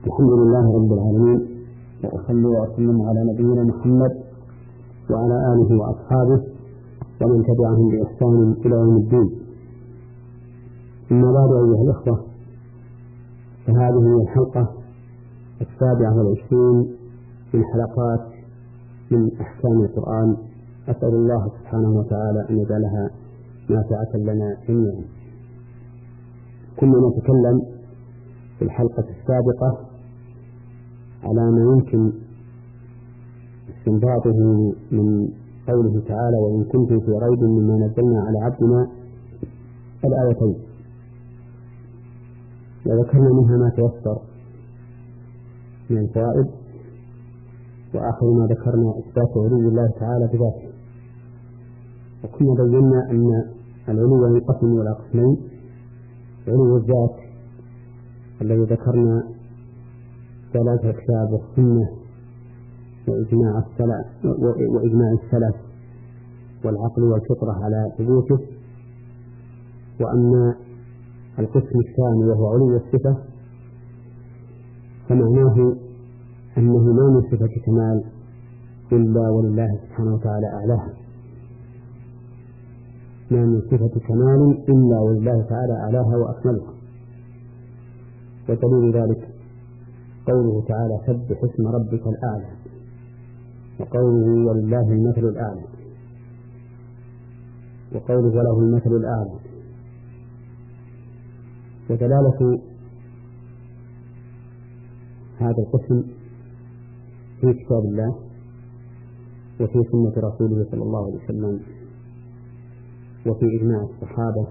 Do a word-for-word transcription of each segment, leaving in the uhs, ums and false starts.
الحمد لله رب العالمين، وأصلي وأسلم على نبينا محمد وعلى آله وأصحابه ومن تبعهم بإحسان إلى يوم الدين. أما بعد أيها الأخوة، فهذه هي الحلقة السابعة والعشرين من حلقات من أحكام القرآن. أسأل الله سبحانه وتعالى أن يجعلها نافعة لنا جميعا. كنا نتكلم في الحلقة السابقة على ما يمكن استنباطه من قوله تعالى: وإن كنتم في ريب مما نزلنا على عبدنا الآيتين، وذكرنا منها ما تيسر من الفوائد، وآخر ما ذكرنا إثبات علو الله تعالى بذاته. وكنا بينا أن العلو ينقسم إلى قسمين: علو الذات الذي ذكرنا ثلاثة كتاب والسنة وإجماع السلف وإجماع السلف والعقل والفطرة على ثبوته. وأما القسم الثاني وهو علو الصفة، فمعناه أنه ما من صفة كمال إلا ولله سبحانه وتعالى أعلاها، ما من صفة كمال إلا ولله تعالى أعلاها وأكملها. ودليل ذلك قوله تعالى: سبح اسم ربك الأعلى، وقوله: ولله المثل الأعلى، وقوله: وله المثل الأعلى. ودلالة هذا القسم في كتاب الله وفي سنة رسوله صلى الله عليه وسلم وفي إجماع الصحابة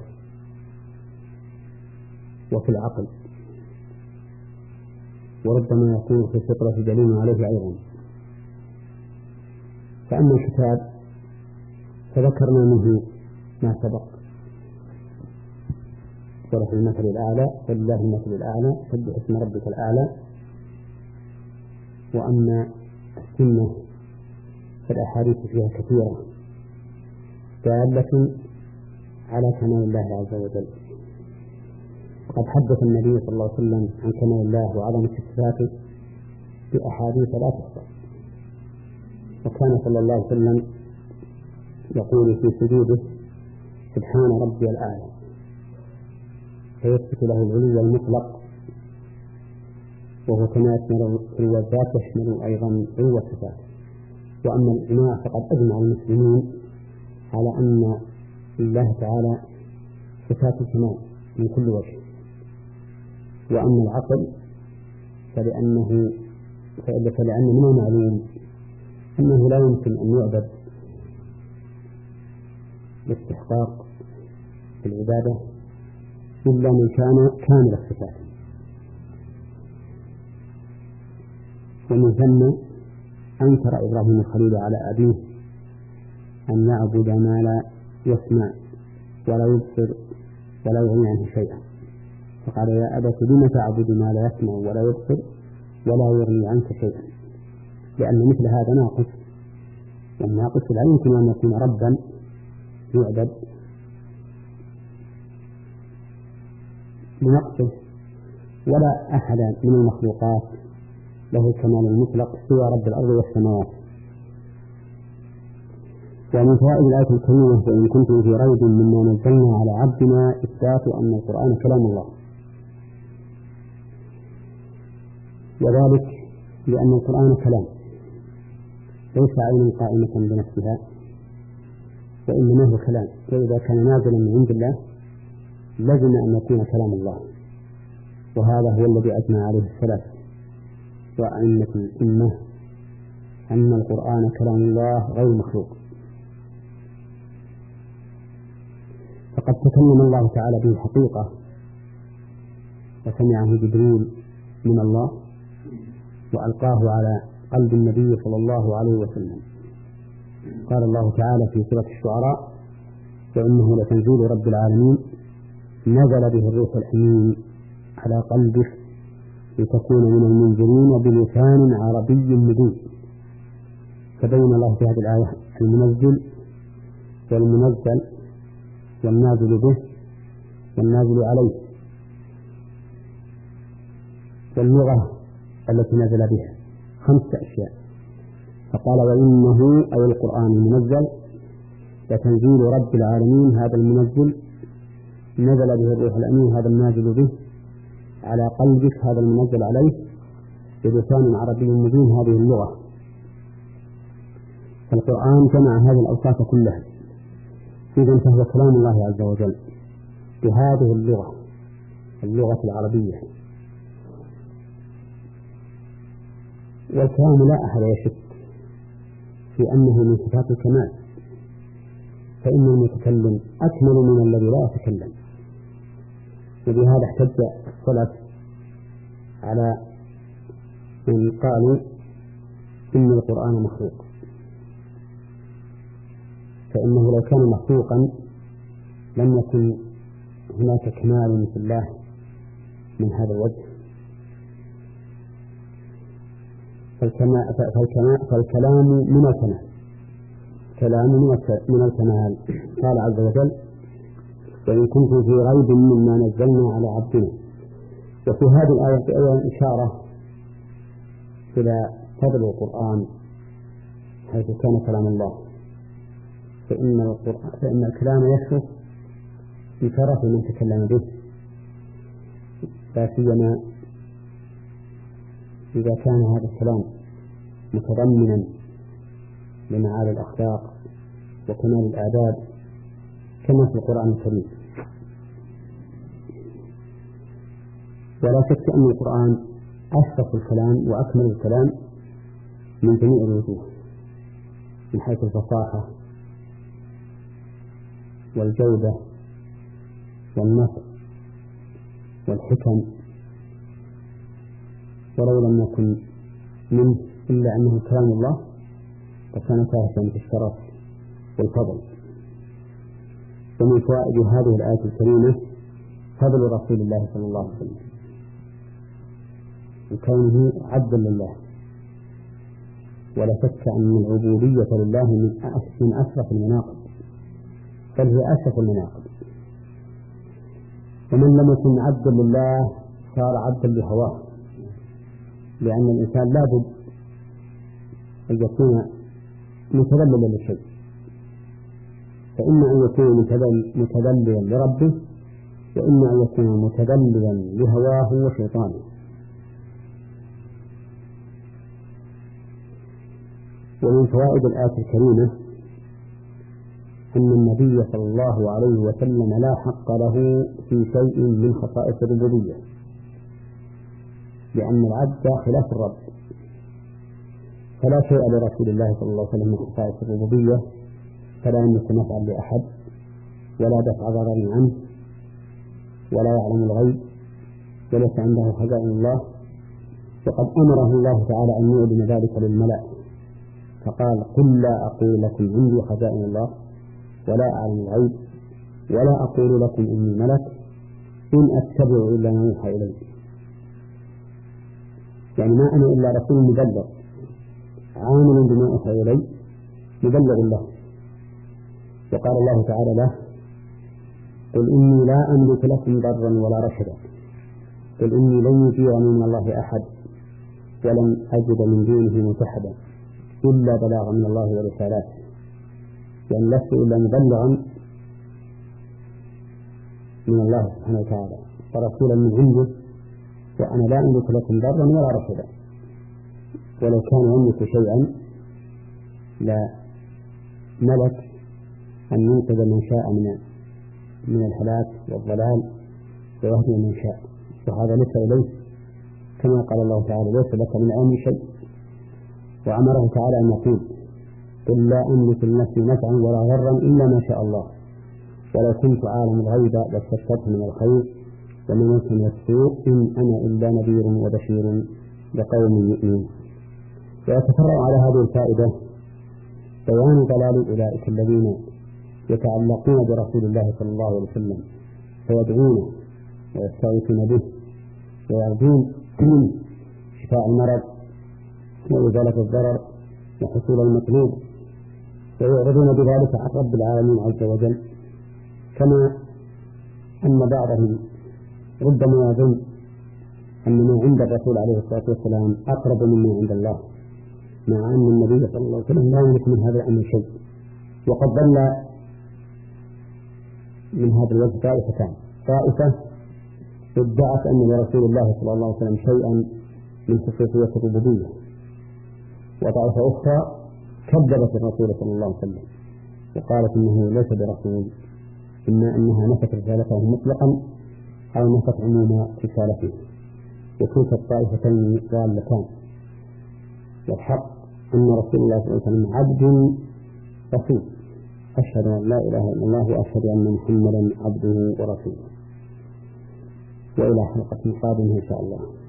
وفي العقل، وربما يكون في الفطرة دليل عليه أيضا. فأما الكتاب فذكرنا منه ما سبق: وله المثل الأعلى، ولله المثل الأعلى، سبح اسم ربك الأعلى. وأما السنة فالأحاديث فيها كثيرة دالة على كمال الله عز وجل. وقد حدث النبي صلى الله عليه وسلم عن كمال الله وعظمة صفاته بأحاديث لا تحصى. وكان صلى الله عليه وسلم يقول في سجوده: سبحان ربي الأعلى، فيثبت له العلو المطلق، وهو كما يشمل علو الذات يشمل أيضا علو الصفات. وأما الإجماع فقد أجمع المسلمين على أن الله تعالى صفات الكمال من كل وجه. وأما العقل فلأنه فلأن من المعلوم أنه لا يمكن أن يعبد باستحقاق العبادة إلا من كان كامل الصفات. ومن ثم أنكر إبراهيم الخليل على أبيه أن يعبد ما لا يسمع ولا يبصر ولا يغني عنه شيئا، فقال: يا أبت لم تعبد ما لا يسمع ولا يبصر ولا يغني عنك شيئا، لأن مثل هذا ناقص، والناقص لا يمكن أن يكون ربا يعبد بنقصه، ولا أحد من المخلوقات له الكمال المطلق سوى رب الأرض والسماوات. ومن فوائد الآية الكريمة: وإن كنتم في ريب مما نزلنا على عبدنا، إثبات أن القرآن كلام الله، وذلك لأن القرآن كلام ليس عين قائمة بنفسها، وإنما هو كلام، وإذا كان نازلا من عند الله لازم أن يكون كلام الله. وهذا هو الذي أجمع عليه السلف وأئمة الأمة أن القرآن كلام الله غير مخلوق. فقد تكلم الله تعالى به حقيقة، وسمعه جبريل من الله وألقاه على قلب النبي صلى الله عليه وسلم. قال الله تعالى في سورة الشعراء: وإنه لتنزيل رب العالمين نزل به الروح الأمين على قلبك لتكون من المنذرين بلسان عربي مبين. فبين الله في هذه الآية المنزل والمنزل والنازل به والنازل عليه. واللغة التي نزل بها خمسة أشياء. فقال وإنه أي القرآن المنزل لتنزيل رب العالمين، هذا المنزل نزل به الروح الأمين، هذا النازل به على قلبك، هذا المنزل عليه بلسان عربي مبين، هذه اللغة. فالقرآن جمع هذه الأوصاف كلها، إذن فهو كلام الله عز وجل بهذه اللغة، اللغة العربية. والكلام لا أحد يشك في أنه من صفات الكمال، فإن المتكلم أكمل من الذي لا يتكلم. وبهذا احتج السلف على من قالوا إن القرآن مخلوق، فإنه لو كان مخلوقا لم يكن هناك كمال في الله من هذا الوجه. فالكلام من الكمال، كلام من الكمال. قال عز وجل وإن كنتم في ريب مما نزلنا على عبدنا. وفي هذه الآية أيضا إشارة إلى فضل القرآن، حيث كان كلام الله، فإن القرآن فإن الكلام يشرف بشرف من تكلم به، لا سيما إذا كان هذا الكلام متضمنا لمعالي الأخلاق وكمال الآداب كما في القرآن الكريم. ولا شك أن القرآن أشرف الكلام وأكمل الكلام من جميع الوجوه، من حيث الفصاحة والجودة والنصر والحكم، ولو لم يكن منه إلا أنه كلام الله فكان كافيا في الشرف والفضل. ومن فوائد هذه الآية الكريمة فضل رسول الله صلى الله عليه وسلم وكونه عبدا لله. ولا شك أن العبودية لله من أشرف المناقب، بل هي أشرف المناقب. ومن لم يكن عبدا لله صار عبدا لهواه، لأن الإنسان لا بد أن يكون متذللا للشيء، فإما أن يكون متذللا لربه، وإما أن يكون متذللا لهواه وشيطانه. ومن فوائد الآية الكريمة أن النبي صلى الله عليه وسلم لا حق له في شيء من خصائص الربوبية، لأن العبد خلاف الرب، فلا شيء لرسول الله صلى الله عليه وسلم من خصائص الربوبية، فلا يملك نفعا لأحد ولا دفع ضرر عنه ولا يعلم الغيب وليس عنده خزائن الله. وقد أمره الله تعالى أن يعلن ذلك للملأ، فقال قل لا أقول لكم عندي خزائن الله ولا أعلم الغيب ولا أقول لكم إني ملك إن أتبع إلا ما يوحى إلي. يعني ما أنا إلا رسول مبلغ عامل بما أوحى إلي مبلغ له. وقال الله تعالى له قل إني لا أملك لكم ضرا ولا رشدا، قل إني لن يجيرني من الله أحد ولن أجد من دونه ملتحدا إلا بلاغا من الله ورسالاته، يعني لست إلا مبلغا من الله سبحانه وتعالى ورسولا من عنده، وأنا لا أملك لكم ضرا ولا رشدا. ولو كان يملك شيئا لا ملك أن ينقذ من شاء من من الهلاك والضلال ويهدي من شاء، وهذا ليس إليه، كما قال الله تعالى ليس لك من الأمر شيء. وأمره تعالى أن يقول قل لا أملك لنفسي نفعا ولا ضرا إلا ما شاء الله ولو كنت أعلم الغيب لاستكثرت من الخير ومن يمسني السوء إن أنا إلا نذير وبشير لقوم يؤمنون. ويتفرع على هذه الفائدة بيان ضلال أولئك الذين يتعلقون برسول الله صلى الله عليه وسلم فيدعونه ويستغيثون به ويرجون شفاء المرض وإزالة الضرر وحصول المطلوب، ويعرضون بذلك عن رب العالمين عز وجل، كما أن بعضهم ربما يظن أن ما عند الرسول عليه الصلاة والسلام أقرب مما عند الله، مع أن النبي صلى الله عليه وسلم لا يملك من هذا الأمر شيء. وقد ضل من هذا الوجه طائفتان: طائفة ادعت أن لرسول الله صلى الله عليه وسلم شيئا من خصوصية الربوبية، وطائفة أخرى كذبت الرسول صلى الله عليه وسلم وقالت إنه ليس برسول، إما أنها نفت رسالته مطلقا أو نفت عموم رسالته، وكلتا الطائفتين ضالتان. والحق أن رسول الله صلى الله عليه وسلم عبد رسول. أشهد أن لا إله إلا الله وأشهد أن محمدا عبده ورسوله. وإلى حلقة قادمة إن شاء الله.